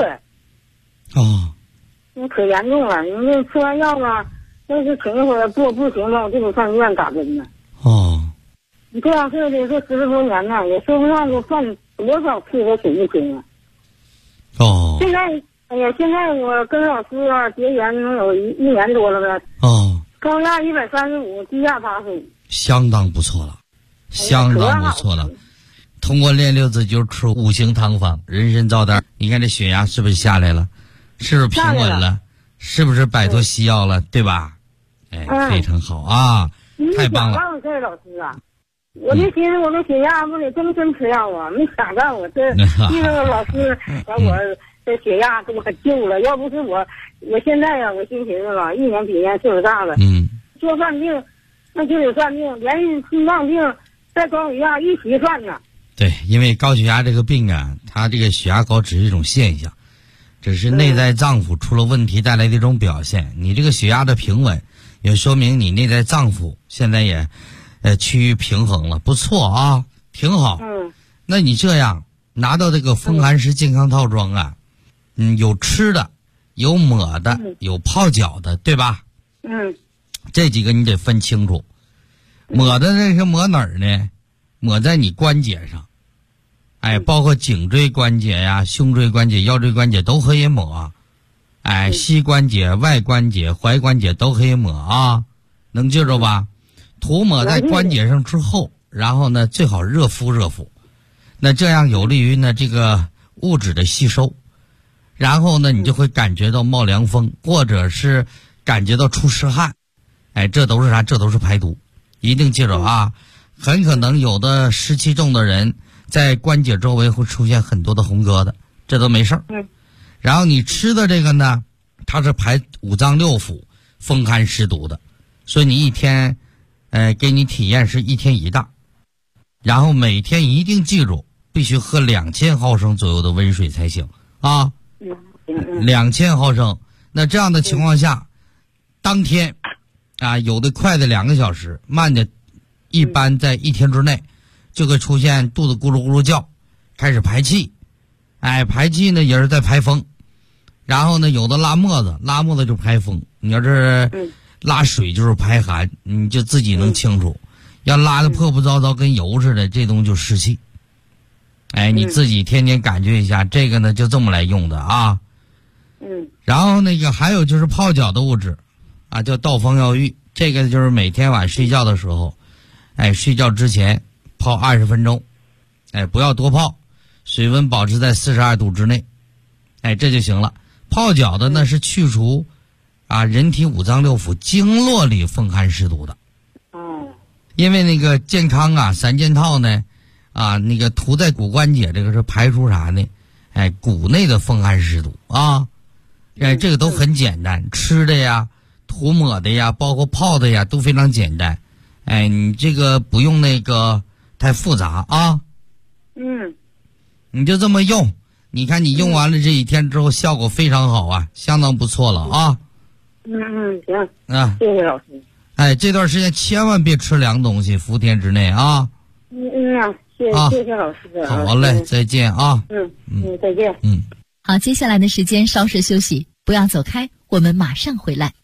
Speaker 6: 那可严重了，你这吃完药吧。要是停一会儿不行了，我就得上医院打针呢。你这样事的这10多年呢，也说不上就犯多少次都数不清了。现在我跟老师结缘能有一年多了呗。高压135，低压85，
Speaker 3: 相当不错了，相当不错了。通过练6字诀吃5行汤方，人参皂苷，你看这血压是不是下来了？是不是平稳了？是不是摆脱西药了？对吧？非常好啊，太棒了！
Speaker 6: 这老师啊，我就寻思我这血压不得终身吃药啊，没想到我这遇到老师，把我这血压给我救了。要不是我现在呀，我心寻思吧，一年比一年岁数大了，说犯病那就得犯病，连心脏病再高血压一起犯呢。
Speaker 3: 对，因为高血压这个病啊，它这个血压高只是一种现象。 只是内在脏腑出了问题带来的一种表现。你这个血压的平稳，也说明你内在脏腑现在也趋于平衡了，不错啊，挺好。那你这样拿到这个风寒湿健康套装啊，有吃的，有抹的，有泡脚的，对吧？这几个你得分清楚。抹的这是抹哪儿呢？抹在你关节上，包括颈椎关节呀、胸椎关节、腰椎关节都可以抹，膝关节、外关节、踝关节都可以抹啊，能记住吧？涂抹在关节上之后，然后呢，最好热敷热敷，那这样有利于呢这个物质的吸收，然后呢，你就会感觉到冒凉风，或者是感觉到出湿汗，这都是啥？这都是排毒。一定记住啊，很可能有的湿气重的人在关节周围会出现很多的红疙瘩，这都没事儿。然后你吃的这个呢，它是排五脏六腑、风寒湿毒的，所以你一天，给你体验是1天1袋，然后每天一定记住必须喝2000毫升左右的温水才行啊。2000毫升，那这样的情况下，当天。有的快的2个小时，慢的一般在1天之内就会出现肚子咕噜咕噜叫，开始排气。排气呢也是在排风，然后呢有的拉沫子就排风，你要是拉水就是排寒，你就自己能清楚。要拉的破破糟糟跟油似的，这东西就湿气。你自己天天感觉一下，这个呢就这么来用的啊。然后那个还有就是泡脚的物质叫稻方药浴，这个就是每天晚睡觉的时候，睡觉之前泡20分钟，不要多泡，水温保持在42度之内，这就行了。泡脚的呢是去除人体五脏六腑经络里风寒湿毒的。因为那个健康3件套呢，那个涂在骨关节，这个是排除啥呢？骨内的风寒湿毒啊，这个都很简单，吃的呀。涂抹的呀，包括泡的呀，都非常简单。你这个不用那个太复杂啊。你就这么用，你看你用完了这1天之后，效果非常好啊，相当不错了啊。
Speaker 6: 行。谢谢老师。
Speaker 3: 这段时间千万别吃凉东西，10天之内啊。
Speaker 6: 谢谢老师。
Speaker 3: 好嘞，再见啊。
Speaker 6: 再见。
Speaker 4: 好，接下来的时间稍事休息，不要走开，我们马上回来。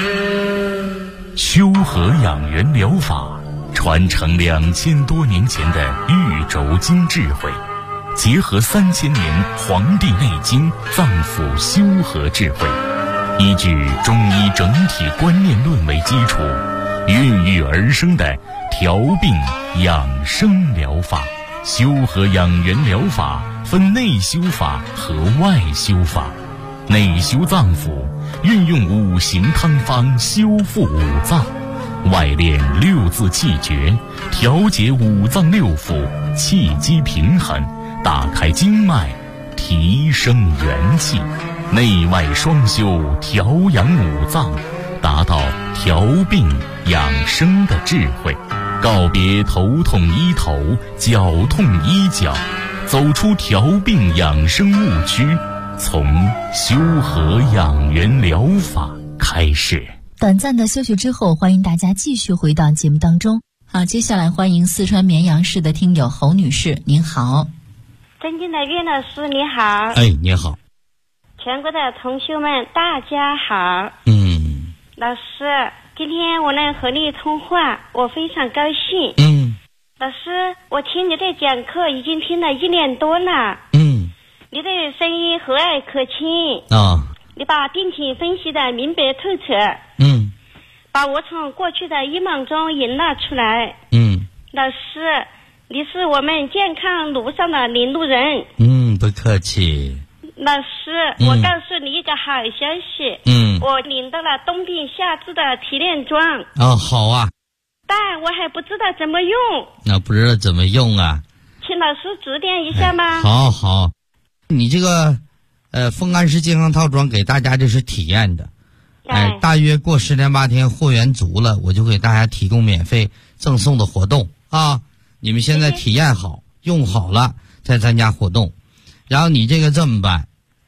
Speaker 1: 修和养元疗法传承2000多年前的玉轴经智慧，结合3000年《黄帝内经》脏腑修和智慧，依据中医整体观念论为基础，孕育而生的调病养生疗法。修和养元疗法分内修法和外修法。内修脏腑，运用5行汤方修复五脏；外练6字气诀，调节五脏六腑，气机平衡，打开经脉，提升元气。内外双修，调养五脏，达到调病养生的智慧。告别头痛医头，脚痛医脚，走出调病养生误区，从修和养元疗法开始。
Speaker 4: 短暂的休息之后，欢迎大家继续回到节目当中。好，接下来欢迎四川绵阳市的听友侯女士，您好。
Speaker 7: 尊敬的岳老师你好。
Speaker 3: 你好。
Speaker 7: 全国的同学们大家好。老师，今天我能和你通话，我非常高兴。老师，我听你的讲课已经听了1年多了。你的声音和蔼可亲。你把病情分析的明白透彻。把我从过去的迷茫中引了出来。老师，你是我们健康路上的领路人。
Speaker 3: 不客气。
Speaker 7: 老师，我告诉你一个好消息。我领到了冬病夏治的提炼装。
Speaker 3: 好啊。
Speaker 7: 但我还不知道怎么用。
Speaker 3: 不知道怎么用啊？
Speaker 7: 请老师指点一下吗？
Speaker 3: 好。你这个风寒湿健康套装给大家这是体验的。大约过10天8天货源足了，我就给大家提供免费赠送的活动啊！你们现在体验好用好了再参加活动。然后你这个这么办，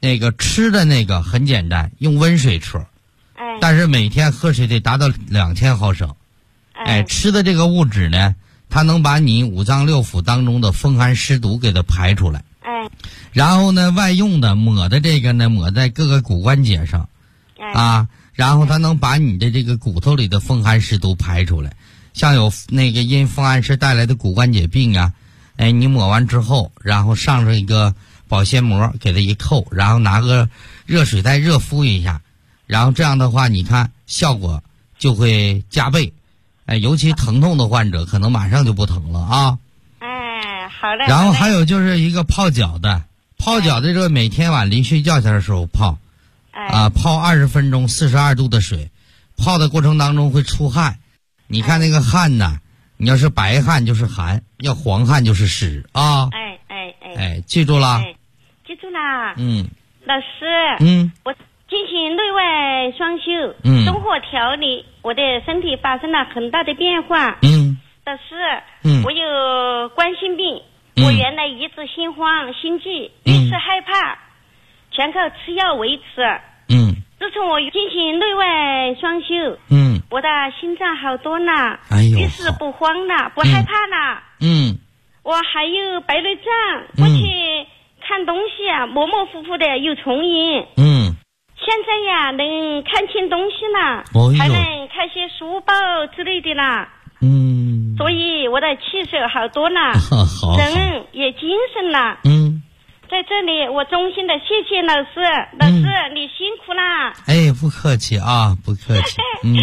Speaker 3: 那个吃的那个很简单，用温水吃，但是每天喝水得达到2000毫升。吃的这个物质呢，它能把你五脏六腑当中的风寒湿毒给它排出来。然后呢，外用的抹的这个呢，抹在各个骨关节上，然后它能把你的这个骨头里的风寒湿毒排出来。像有那个因风寒湿带来的骨关节病啊，你抹完之后，然后上一个保鲜膜给它一扣，然后拿个热水袋热敷一下，然后这样的话，你看效果就会加倍。尤其疼痛的患者可能马上就不疼了啊。
Speaker 7: 好的。
Speaker 3: 然后还有就是一个泡脚的，这个每天晚临睡觉前的时候泡，泡20分钟，42度的水，泡的过程当中会出汗，你看那个汗呐，你要是白汗就是寒，要黄汗就是湿啊。记住了。
Speaker 7: 记住了。老师。我进行内外双修，生活调理，我的身体发生了很大的变化。老师，我有冠心病，我原来一直心慌心悸，遇事害怕，全靠吃药维持。自从我进行内外双修，我的心脏好多了，遇事不慌了，不害怕了。我还有白内障，过去看东西模模糊糊的有重影。现在呀，能看清东西了，还能看些书报之类的了。所以我的气色好多了，人也精神了。在这里我衷心的谢谢老师，老师你辛苦啦。
Speaker 3: 不客气啊，不客气。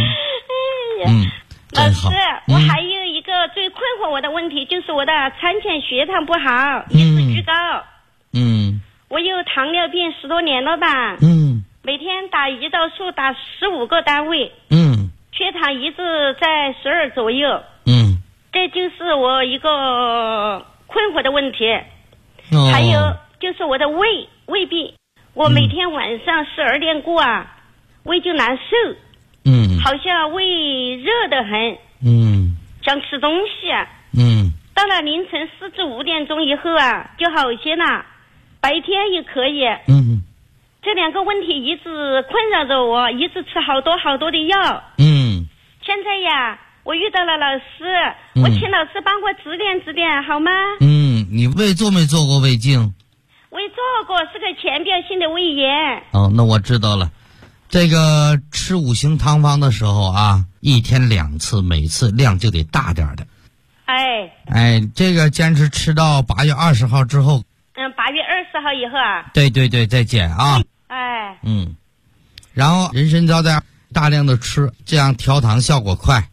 Speaker 7: 老师，我还有一个最困惑我的问题，就是我的餐前血糖不好，一直居高。我有糖尿病10多年了吧。每天打胰岛素打15个单位，血糖一直在12左右，这就是我一个困惑的问题。还有就是我的胃病，我每天晚上12点过胃就难受，好像胃热得很，想吃东西到了凌晨4至5点钟以后就好些了，白天也可以。这2个问题一直困扰着我，一直吃好多的药。现在呀，我遇到了老师，我请老师帮我指点好吗？
Speaker 3: 你胃做没做过胃镜？
Speaker 7: 胃做过，是个浅表性的胃炎。
Speaker 3: 那我知道了。这个吃5行汤方的时候1天2次，每次量就得大点的。这个坚持吃到8月20号之后。
Speaker 7: 8月20号以后
Speaker 3: 对，再见啊。然后人参胶带大量的吃，这样调糖效果快。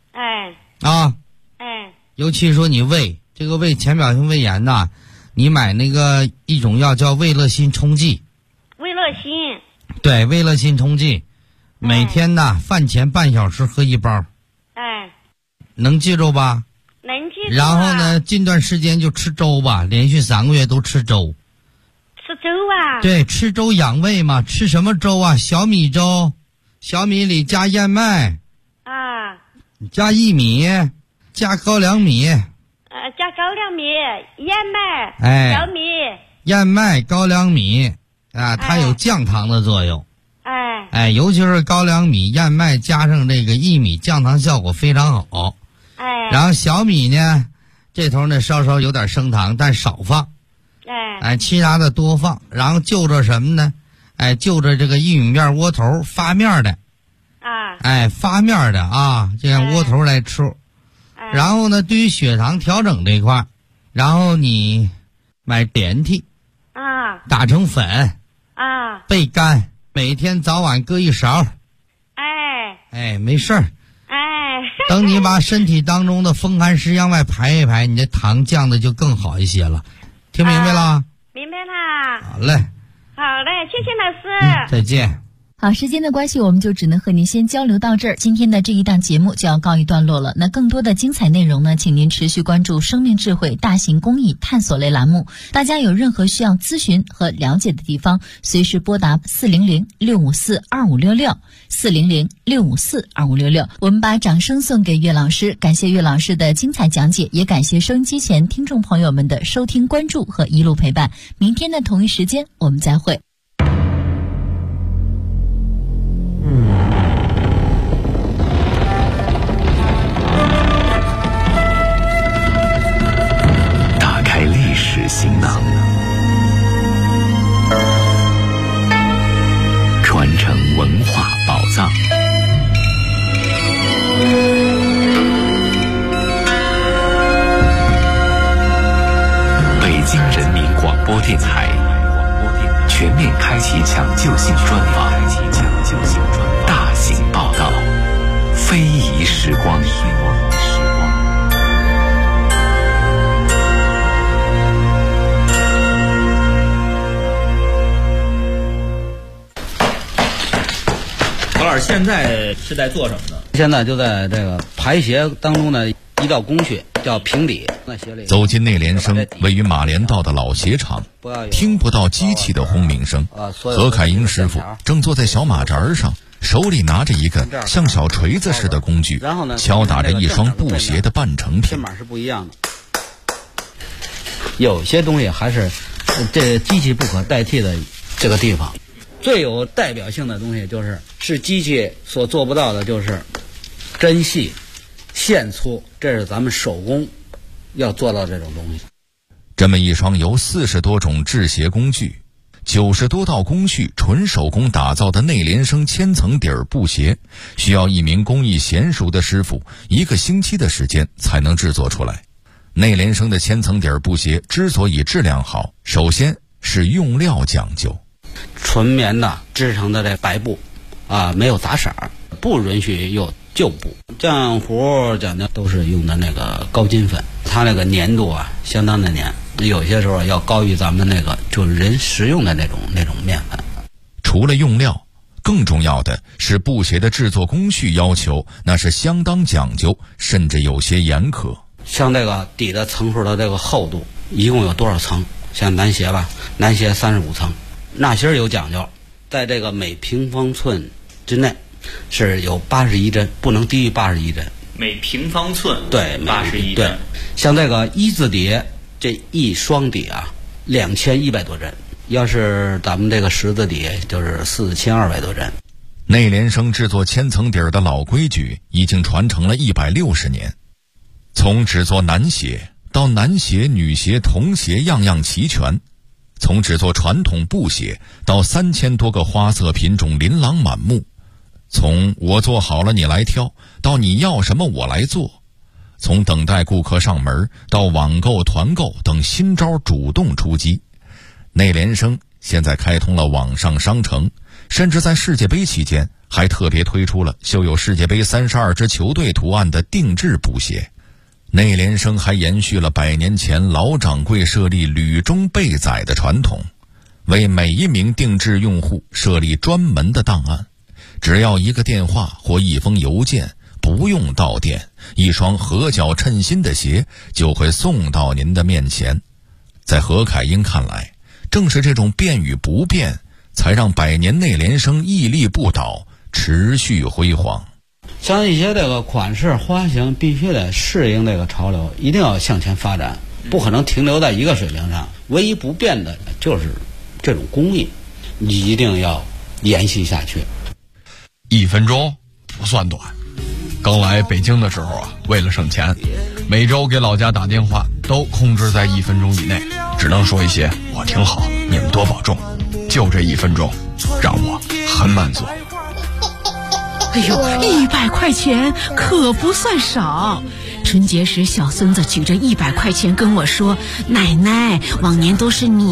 Speaker 3: 尤其说你这个胃浅表性胃炎呐，你买那个一种药叫胃乐心冲剂。
Speaker 7: 胃乐心。
Speaker 3: 对，胃乐心冲剂，每天呐饭前半小时喝1包。能记住吧？
Speaker 7: 能记住。
Speaker 3: 然后呢，近段时间就吃粥吧，连续3个月都吃粥。
Speaker 7: 吃粥
Speaker 3: 对，吃粥养胃嘛。吃什么粥小米粥，小米里加燕麦加薏米，加高粱米。
Speaker 7: 加高粱米、燕麦、小米。
Speaker 3: 燕麦、高粱米它有降糖的作用。尤其是高粱米、燕麦加上这个薏米，降糖效果非常好。然后小米呢，这头呢稍稍有点升糖，但少放。其他的多放。然后就着什么呢？就着这个玉米面窝头发面的。发面的这样窝头来吃。然后呢，对于血糖调整这一块，然后你买连涕打成粉焙干，每天早晚各1勺。没事儿。等你把身体当中的风寒湿向外排一排，你的糖降的就更好一些了。听明白了？
Speaker 7: 明白了。
Speaker 3: 好嘞，
Speaker 7: 谢谢老师。
Speaker 3: 再见。
Speaker 4: 好，时间的关系，我们就只能和您先交流到这儿。今天的这一档节目就要告一段落了。那更多的精彩内容呢，请您持续关注生命智慧大型公益探索类栏目。大家有任何需要咨询和了解的地方，随时拨打400-654-2566 400-654-2566。我们把掌声送给岳老师，感谢岳老师的精彩讲解，也感谢收音机前听众朋友们的收听关注和一路陪伴。明天的同一时间我们再会。
Speaker 8: 京人民广播电台全面开启抢救性专访，大型报道，非遗时光。
Speaker 9: 何老师现在是在做什么呢？
Speaker 10: 现在就在这个排协当中的一道工序叫平底。
Speaker 1: 走进内联升位于马连道的老鞋厂，听不到机器的轰鸣声。何凯英师傅正坐在小马扎上，手里拿着一个像小锤子似的工具，敲打着一双布鞋的半成品。
Speaker 10: 码是不一样的，有些东西还是这机器不可代替的这个地方。最有代表性的东西是机器所做不到的，就是针细线粗，这是咱们手工要做到这种东西。
Speaker 1: 这么一双由40多种制鞋工具、90多道工序纯手工打造的内联升千层底儿布鞋，需要一名工艺娴熟的师傅1个星期的时间才能制作出来。内联升的千层底儿布鞋之所以质量好，首先是用料讲究。
Speaker 10: 纯棉的制成的这白布没有杂色，不允许有旧布。浆糊讲究都是用的那个高筋粉，它那个粘度相当的粘，有些时候要高于咱们那个就是人食用的那种面粉。
Speaker 1: 除了用料，更重要的是布鞋的制作工序要求，那是相当讲究，甚至有些严苛。
Speaker 10: 像这个底的层数的这个厚度一共有多少层？像男鞋男鞋35层。纳鞋有讲究，在这个每平方寸之内是有81针，不能低于81针。
Speaker 9: 每平方寸
Speaker 10: 对
Speaker 9: 81针。
Speaker 10: 对，像这个一字底，这一双底2100多针，要是咱们这个十字底就是4200多针。
Speaker 1: 内联升制作千层底儿的老规矩已经传承了160年，从制作男鞋到男鞋、女鞋、童鞋样样齐全。从制作传统布鞋到3000多个花色品种琳琅满目，从我做好了你来挑到你要什么我来做，从等待顾客上门到网购团购等新招主动出击。内联升现在开通了网上商城，甚至在世界杯期间还特别推出了绣有世界杯32支球队图案的定制布鞋。内联升还延续了100年前老掌柜设立履中备载的传统，为每一名定制用户设立专门的档案，只要一个电话或一封邮件，不用到店，一双合脚称心的鞋就会送到您的面前。在何凯英看来，正是这种变与不变，才让100年内联升屹立不倒，持续辉煌。
Speaker 10: 像一些这个款式花型必须得适应这个潮流，一定要向前发展，不可能停留在一个水平上。唯一不变的就是这种工艺，你一定要延续下去。
Speaker 11: 1分钟不算短。刚来北京的时候为了省钱，每周给老家打电话都控制在1分钟以内，只能说一些我挺好，你们多保重。就这1分钟让我很满足。
Speaker 12: 哎呦，100块钱可不算少。春节时，小孙子举着100块钱跟我说：“奶奶，往年都是你